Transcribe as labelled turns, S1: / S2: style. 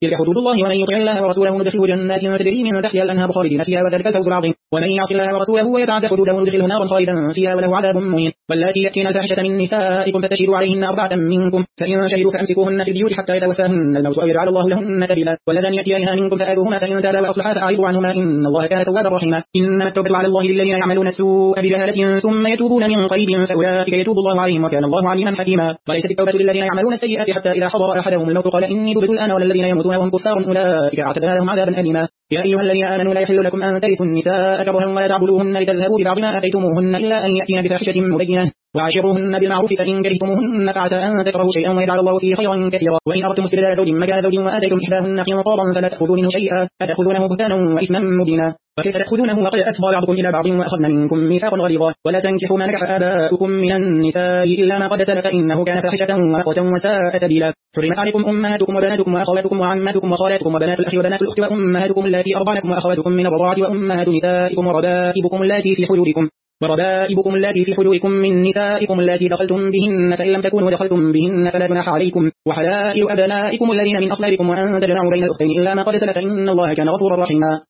S1: تلك حدود الله ومن يطع الله ورسوله ندخله جنات تجري من تحتها الأنهار خالدين فيها وذلك الفوز العظيم ومن يعص الله ورسوله ويتعدى حدوده ندخله نارا خالدا فيها وله عذاب مهين واللاتي يأتين الفاحشة من نسائكم فاستشهدوا عليهن أربعة منكم فإن شهدوا فأمسكوهن في البيوت حتى يتوفاهن الموت أو يجعل الله لهن سبيلا واللذان يأتيانها منكم فآذوهما فإن تابا وأصلحا فأعرضوا عنهما إن الله كان توابا رحيما إنما التوبة على الله للذين يعملون السوء بجهالة ثم يتوبون من قريب فأولئك يتوب الله عليهم وكان الله عليما حكيما وليست التوبة للذين يعملون السيئات حتى إذا حضر أحدهم الموت قال إني تبت الآن والذين يموتون وهم كفار أولئك أعتدنا لهم عذابا أليما يا أيها الذين آمنوا لا يحل لكم أن ترثوا النساء كرها ولا تعبدوهن لتذهبوا ببعض ما آتيتموهن إلا أن يأتين بفاحشة مبينة وعاشروهن بالمعروف فإن كرهتموهن فعسى أن تكرهوا شيئا ويجعل الله فيه خيرا كثيرا وإن أردتم استبدال زوج مكان زوج وآتيتم إحداهن قنطارا فلا تأخذوا منه شيئا أتأخذونه بهتانا وإثما مبينا وكيف تأخذونه وقد أفضى بعضكم إلى بعض وأخذنا منكم ميثاقا غليظا ولا تنكحوا ما نكح آباؤكم من النساء إلا ما قد سلف إنه كان فاحشة ومقتا وساء سبيلا حرمت عليكم أمهاتكم وبناتكم وأخواتكم وعماتكم وخالاتكم وبنات الأخ وبنات الأخت وأمهاتكم اللاتي أرضعنكم وأخواتكم من الرضاعة وأمهات نسائكم وربائبكم اللاتي في حجوركم من نسائكم اللاتي دخلتم بهن فإن لم تكونوا دخلتم بهن فلا جناح عليكم وحلائل أبنائكم الذين من أصلابكم وأن تجمعوا بين الأختين إلا ما قد سلف إن الله كان غفورا رحيما